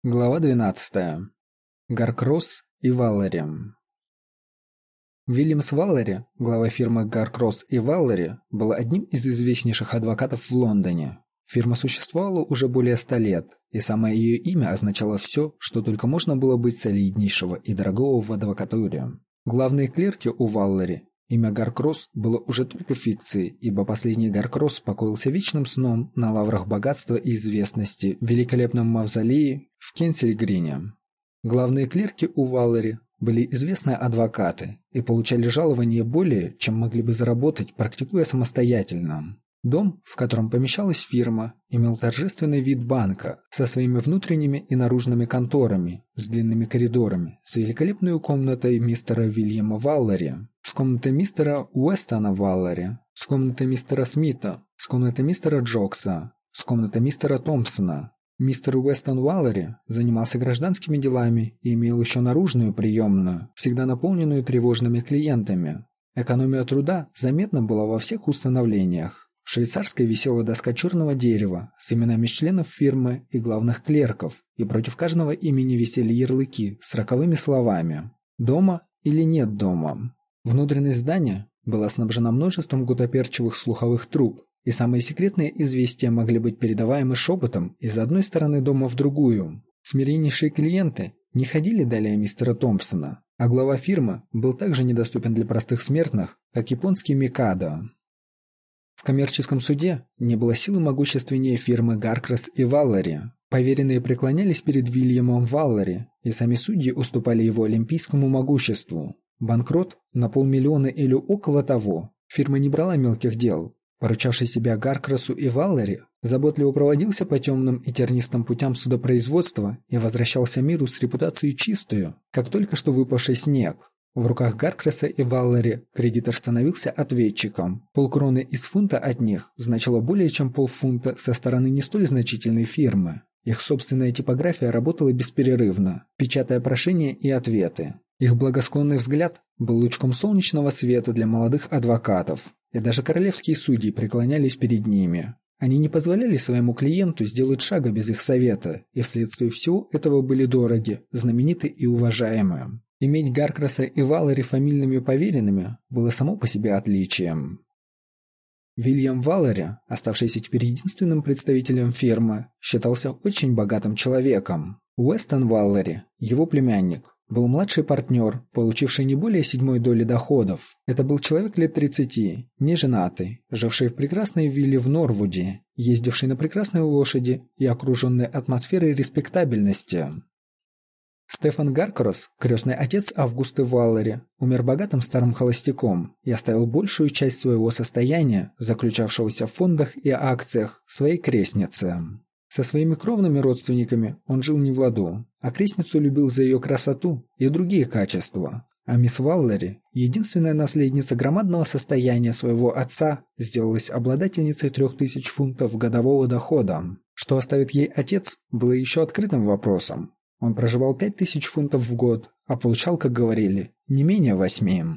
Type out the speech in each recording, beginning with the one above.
Глава 12. Гаркросс и Валлери. Вильямс Валлери, глава фирмы Гаркросс и Валлери, был одним из известнейших адвокатов в Лондоне. Фирма существовала уже более 100 лет, и самое ее имя означало все, что только можно было быть солиднейшего и дорогого в адвокатуре. Главные клерки у Валлери. Имя Гаркросс было уже только фикцией, ибо последний Гаркросс покоился вечным сном на лаврах богатства и известности в великолепном мавзолее в Кенсингтоне. Главные клерки у Валлери были известные адвокаты и получали жалование более, чем могли бы заработать, практикуя самостоятельно. Дом, в котором помещалась фирма, имел торжественный вид банка со своими внутренними и наружными конторами, с длинными коридорами, с великолепной комнатой мистера Вильяма Валлери, с комнатой мистера Уэстона Валлери, с комнатой мистера Смита, с комнатой мистера Джокса, с комнатой мистера Томпсона. Мистер Уэстон Валлери занимался гражданскими делами и имел еще наружную приемную, всегда наполненную тревожными клиентами. Экономия труда заметна была во всех установлениях. В швейцарской висела доска черного дерева с именами членов фирмы и главных клерков, и против каждого имени висели ярлыки с роковыми словами «Дома» или «Нет дома». Внутренность здания была снабжена множеством гуттаперчевых слуховых труб, и самые секретные известия могли быть передаваемы шепотом из одной стороны дома в другую. Смиреннейшие клиенты не ходили далее мистера Томпсона, а глава фирмы был также недоступен для простых смертных, как японский Микадо. В коммерческом суде не было силы могущественнее фирмы Гаркросс и Валлери. Поверенные преклонялись перед Вильямом Валлери, и сами судьи уступали его олимпийскому могуществу. Банкрот на 500 000 или около того. Фирма не брала мелких дел. Поручавший себя Гаркроссу и Валлери, заботливо проводился по темным и тернистым путям судопроизводства и возвращался миру с репутацией чистую, как только что выпавший снег. В руках Гаркросса и Валлери кредитор становился ответчиком. Полкроны из фунта от них значило более чем полфунта со стороны не столь значительной фирмы. Их собственная типография работала бесперерывно, печатая прошения и ответы. Их благосклонный взгляд был лучком солнечного света для молодых адвокатов, и даже королевские судьи преклонялись перед ними. Они не позволяли своему клиенту сделать шага без их совета, и вследствие всего этого были дороги, знамениты и уважаемы. Иметь Гаркросса и Валлери фамильными поверенными было само по себе отличием. Вильям Валлери, оставшийся теперь единственным представителем фирмы, считался очень богатым человеком. Уэстон Валлери, его племянник, был младший партнер, получивший не более 1/7 доли доходов. Это был человек лет 30, неженатый, живший в прекрасной вилле в Норвуде, ездивший на прекрасной лошади и окруженный атмосферой респектабельности. Стефан Гаркросс, крестный отец Августы Валлери, умер богатым старым холостяком и оставил большую часть своего состояния, заключавшегося в фондах и акциях, своей крестнице. Со своими кровными родственниками он жил не в ладу, а крестницу любил за ее красоту и другие качества. А мисс Валлери, единственная наследница громадного состояния своего отца, сделалась обладательницей 3000 фунтов годового дохода. Что оставит ей отец, было еще открытым вопросом. Он проживал 5000 фунтов в год, а получал, как говорили, не менее 8.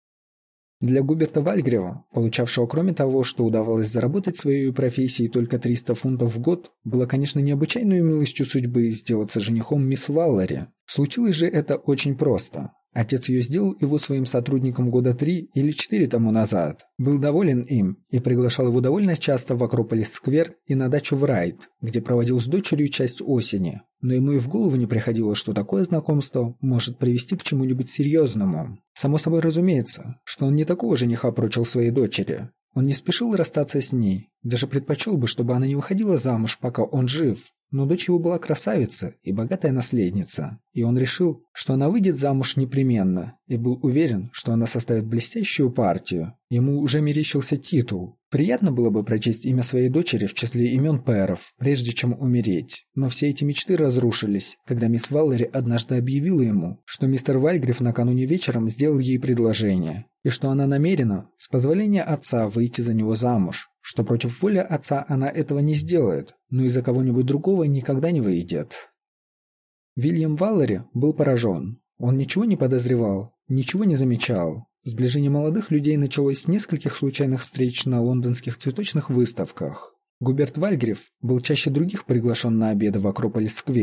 Для Губерта Вальгрева, получавшего кроме того, что удавалось заработать своей профессией только 300 фунтов в год, было, конечно, необычайной милостью судьбы сделаться женихом мисс Валлери. Случилось же это очень просто. Отец ее сделал его своим сотрудником года 3 или 4 тому назад. Был доволен им и приглашал его довольно часто в Акрополис-сквер и на дачу в Райт, где проводил с дочерью часть осени. Но ему и в голову не приходило, что такое знакомство может привести к чему-нибудь серьезному. Само собой разумеется, что он не такого жениха прочил своей дочери. Он не спешил расстаться с ней, даже предпочел бы, чтобы она не выходила замуж, пока он жив. Но дочь его была красавица и богатая наследница, и он решил, что она выйдет замуж непременно, и был уверен, что она составит блестящую партию. Ему уже мерещился титул. Приятно было бы прочесть имя своей дочери в числе имен пэров, прежде чем умереть. Но все эти мечты разрушились, когда мисс Валлери однажды объявила ему, что мистер Вальгрев накануне вечером сделал ей предложение, и что она намерена, с позволения отца, выйти за него замуж, что против воли отца она этого не сделает, но и за кого-нибудь другого никогда не выйдет. Вильям Валлери был поражен. Он ничего не подозревал, ничего не замечал. Сближение молодых людей началось с нескольких случайных встреч на лондонских цветочных выставках. Губерт Вальгрев был чаще других приглашен на обеды в Акрополис-сквер.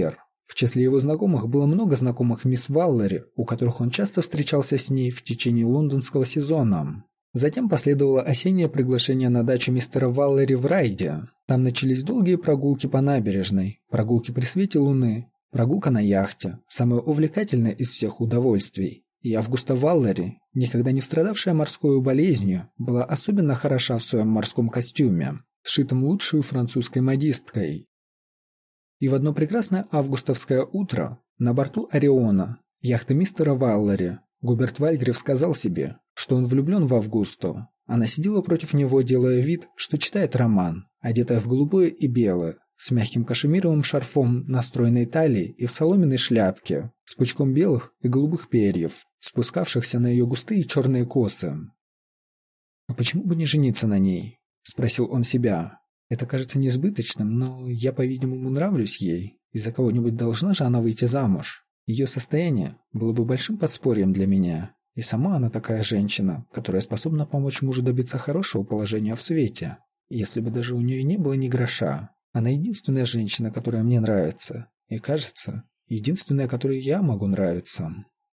В числе его знакомых было много знакомых мисс Валлери, у которых он часто встречался с ней в течение лондонского сезона. Затем последовало осеннее приглашение на дачу мистера Валлери в Райде. Там начались долгие прогулки по набережной, прогулки при свете луны, прогулка на яхте, самое увлекательное из всех удовольствий. И Августа Валлери, никогда не страдавшая морской болезнью, была особенно хороша в своем морском костюме, сшитом лучшей французской модисткой. И в одно прекрасное августовское утро на борту Ориона, яхты мистера Валлери, Губерт Вальгрив сказал себе, что он влюблен в Августу. Она сидела против него, делая вид, что читает роман, одетая в голубое и белое, с мягким кашемировым шарфом на стройной талии и в соломенной шляпке, с пучком белых и голубых перьев, спускавшихся на ее густые черные косы. «А почему бы не жениться на ней?» – спросил он себя. «Это кажется несбыточным, но я, по-видимому, нравлюсь ей, и за кого-нибудь должна же она выйти замуж. Ее состояние было бы большим подспорьем для меня, и сама она такая женщина, которая способна помочь мужу добиться хорошего положения в свете. Если бы даже у нее не было ни гроша, она единственная женщина, которая мне нравится, и, кажется, единственная, которой я могу нравиться».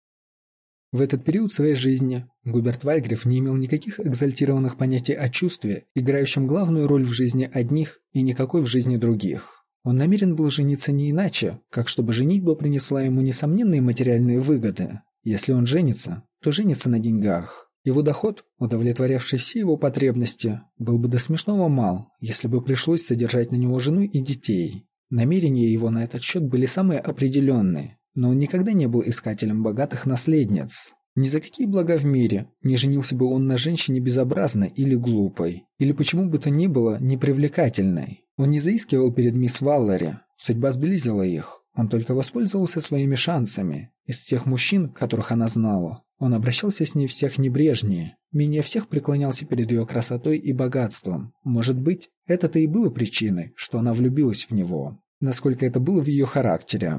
В этот период своей жизни Губерт Вальгрив не имел никаких экзальтированных понятий о чувстве, играющем главную роль в жизни одних и никакой в жизни других. Он намерен был жениться не иначе, как чтобы женитьба принесла ему несомненные материальные выгоды. Если он женится, то женится на деньгах. Его доход, удовлетворявший все его потребности, был бы до смешного мал, если бы пришлось содержать на него жену и детей. Намерения его на этот счет были самые определенные. Но он никогда не был искателем богатых наследниц. Ни за какие блага в мире не женился бы он на женщине безобразной или глупой, или почему бы то ни было непривлекательной. Он не заискивал перед мисс Валлери, судьба сблизила их, он только воспользовался своими шансами. Из всех мужчин, которых она знала, он обращался с ней всех небрежнее, менее всех преклонялся перед ее красотой и богатством. Может быть, это-то и было причиной, что она влюбилась в него, насколько это было в ее характере.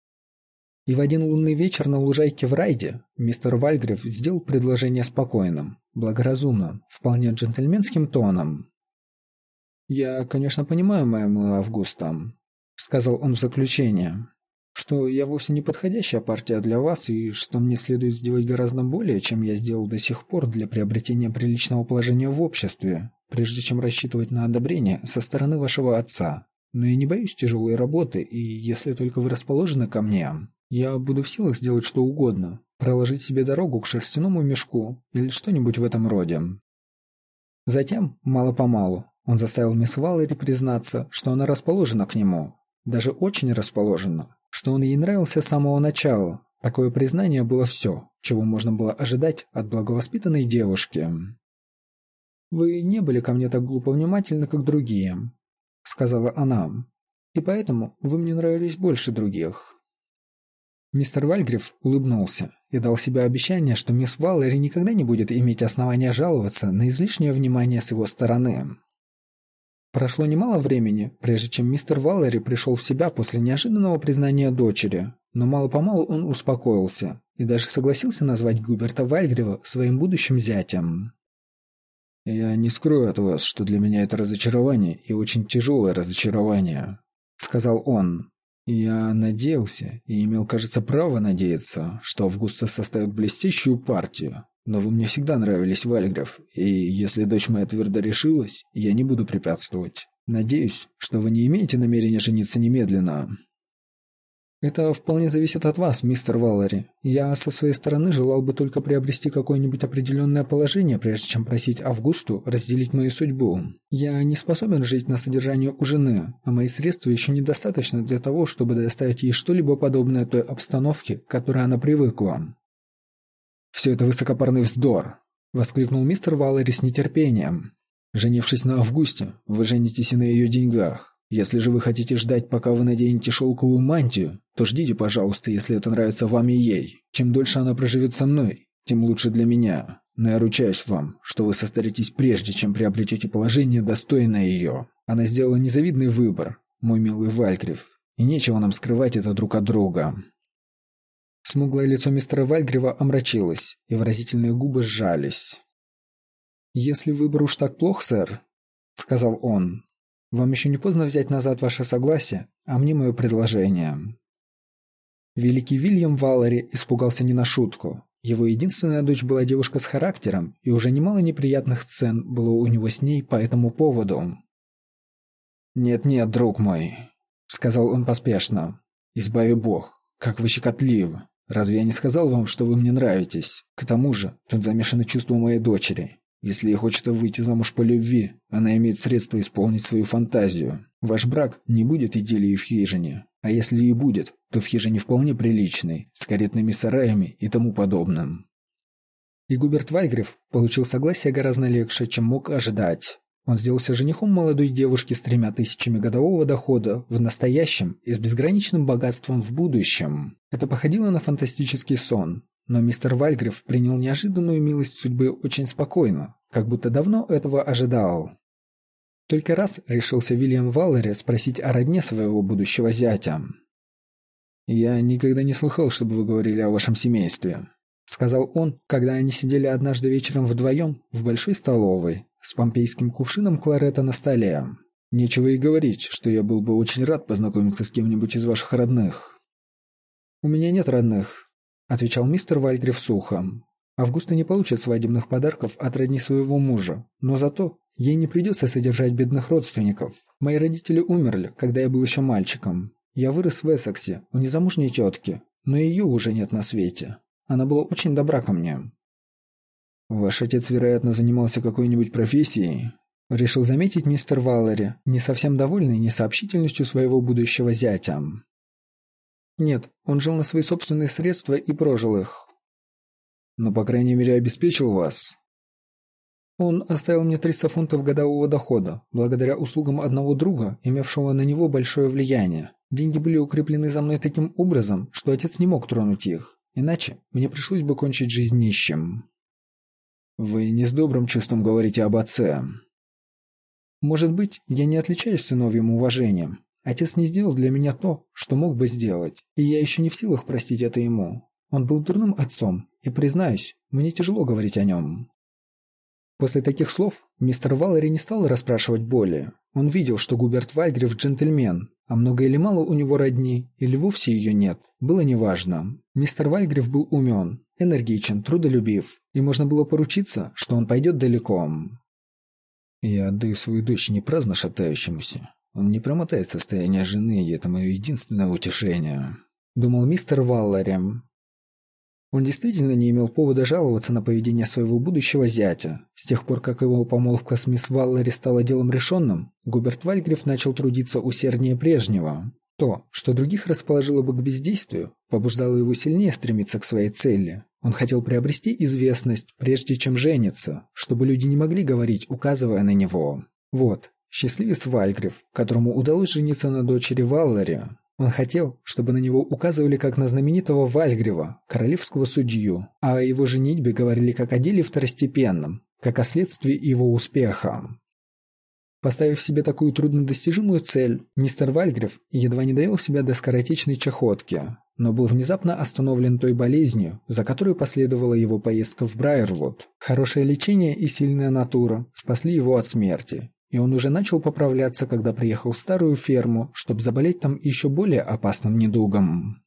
И в один лунный вечер на лужайке в Райде мистер Вальгрив сделал предложение спокойным, благоразумным, вполне джентльменским тоном. «Я, конечно, понимаю, моя милая Августа», — сказал он в заключение, «что я вовсе не подходящая партия для вас и что мне следует сделать гораздо более, чем я сделал до сих пор для приобретения приличного положения в обществе, прежде чем рассчитывать на одобрение со стороны вашего отца. Но я не боюсь тяжелой работы, и если только вы расположены ко мне, я буду в силах сделать что угодно, проложить себе дорогу к шерстяному мешку или что-нибудь в этом роде». Затем, мало-помалу, он заставил мисс Валлери признаться, что она расположена к нему, даже очень расположена, что он ей нравился с самого начала. Такое признание было все, чего можно было ожидать от благовоспитанной девушки. «Вы не были ко мне так глупо внимательны, как другие», — сказала она, — «и поэтому вы мне нравились больше других». Мистер Вальгрив улыбнулся и дал себе обещание, что мисс Валлери никогда не будет иметь основания жаловаться на излишнее внимание с его стороны. Прошло немало времени, прежде чем мистер Валлери пришел в себя после неожиданного признания дочери, но мало-помалу он успокоился и даже согласился назвать Губерта Вальгрива своим будущим зятем. «Я не скрою от вас, что для меня это разочарование и очень тяжелое разочарование», — сказал он. «Я надеялся и имел, кажется, право надеяться, что Августа составит блестящую партию. Но вы мне всегда нравились, Вальгрив, и если дочь моя твердо решилась, я не буду препятствовать. Надеюсь, что вы не имеете намерения жениться немедленно». «Это вполне зависит от вас, мистер Валлери. Я со своей стороны желал бы только приобрести какое-нибудь определенное положение, прежде чем просить Августу разделить мою судьбу. Я не способен жить на содержание у жены, а мои средства еще недостаточно для того, чтобы доставить ей что-либо подобное той обстановке, к которой она привыкла». «Все это высокопарный вздор!» — воскликнул мистер Валлери с нетерпением. «Женившись на Августе, вы женитесь и на ее деньгах. Если же вы хотите ждать, пока вы наденете шелковую мантию, то ждите, пожалуйста, если это нравится вам и ей. Чем дольше она проживет со мной, тем лучше для меня. Но я ручаюсь вам, что вы состаритесь прежде, чем приобретете положение, достойное ее. Она сделала незавидный выбор, мой милый Вальгрив, и нечего нам скрывать это друг от друга». Смуглое лицо мистера Вальгрива омрачилось, и выразительные губы сжались. «Если выбор уж так плох, сэр, — сказал он, — вам еще не поздно взять назад ваше согласие, а мне мое предложение». Великий Вильям Валлери испугался не на шутку. Его единственная дочь была девушка с характером, и уже немало неприятных сцен было у него с ней по этому поводу. «Нет-нет, друг мой», — сказал он поспешно. «Избави Бог, как вы щекотливы. Разве я не сказал вам, что вы мне нравитесь? К тому же, тут замешаны чувства моей дочери. Если ей хочется выйти замуж по любви, она имеет средства исполнить свою фантазию. Ваш брак не будет идиллией в хижине, а если и будет, то в хижине вполне приличной, с каретными сараями и тому подобным». И Губерт Вальгриф получил согласие гораздо легче, чем мог ожидать. Он сделался женихом молодой девушки с 3000 годового дохода в настоящем и с безграничным богатством в будущем. Это походило на фантастический сон, но мистер Вальгриф принял неожиданную милость судьбы очень спокойно, как будто давно этого ожидал. Только раз решился Вильям Валлери спросить о родне своего будущего зятя. «Я никогда не слыхал, чтобы вы говорили о вашем семействе», — сказал он, когда они сидели однажды вечером вдвоем в большой столовой с помпейским кувшином кларета на столе. «Нечего и говорить, что я был бы очень рад познакомиться с кем-нибудь из ваших родных». «У меня нет родных», — отвечал мистер Вальгриф сухо. «Августа не получит свадебных подарков от родни своего мужа, но зато ей не придется содержать бедных родственников. Мои родители умерли, когда я был еще мальчиком. Я вырос в Эссексе, у незамужней тетки, но ее уже нет на свете. Она была очень добра ко мне». «Ваш отец, вероятно, занимался какой-нибудь профессией?» — решил заметить мистер Валлери, не совсем довольный несообщительностью своего будущего зятя. «Нет, он жил на свои собственные средства и прожил их». «Но, по крайней мере, обеспечил вас?» «Он оставил мне 300 фунтов годового дохода, благодаря услугам одного друга, имевшего на него большое влияние. Деньги были укреплены за мной таким образом, что отец не мог тронуть их, иначе мне пришлось бы кончить жизнь нищим». «Вы не с добрым чувством говорите об отце». «Может быть, я не отличаюсь сыновьим уважением. Отец не сделал для меня то, что мог бы сделать, и я еще не в силах простить это ему. Он был дурным отцом, и, признаюсь, мне тяжело говорить о нем». После таких слов мистер Валлери не стал расспрашивать более. Он видел, что Губерт Вальгриф джентльмен, а много или мало у него родни, или вовсе ее нет, было неважно. Мистер Вальгриф был умен, энергичен, трудолюбив, и можно было поручиться, что он пойдет далеко. «Я отдаю свою дочь не праздно шатающемуся. Он не промотает состояние жены, и это мое единственное утешение», — думал мистер Валлери. Он действительно не имел повода жаловаться на поведение своего будущего зятя. С тех пор, как его помолвка с мисс Валлери стала делом решенным, Губерт Вальгриф начал трудиться усерднее прежнего. То, что других расположило бы к бездействию, побуждало его сильнее стремиться к своей цели. Он хотел приобрести известность, прежде чем жениться, чтобы люди не могли говорить, указывая на него. Вот, счастливец Вальгриф, которому удалось жениться на дочери Валлери. Он хотел, чтобы на него указывали как на знаменитого Вальгрива, королевского судью, а о его женитьбе говорили как о деле второстепенном, как о следствии его успеха. Поставив себе такую труднодостижимую цель, мистер Вальгриф едва не довел себя до скоротечной чахотки, но был внезапно остановлен той болезнью, за которой последовала его поездка в Брайервуд. Хорошее лечение и сильная натура спасли его от смерти. И он уже начал поправляться, когда приехал в старую ферму, чтобы заболеть там еще более опасным недугом.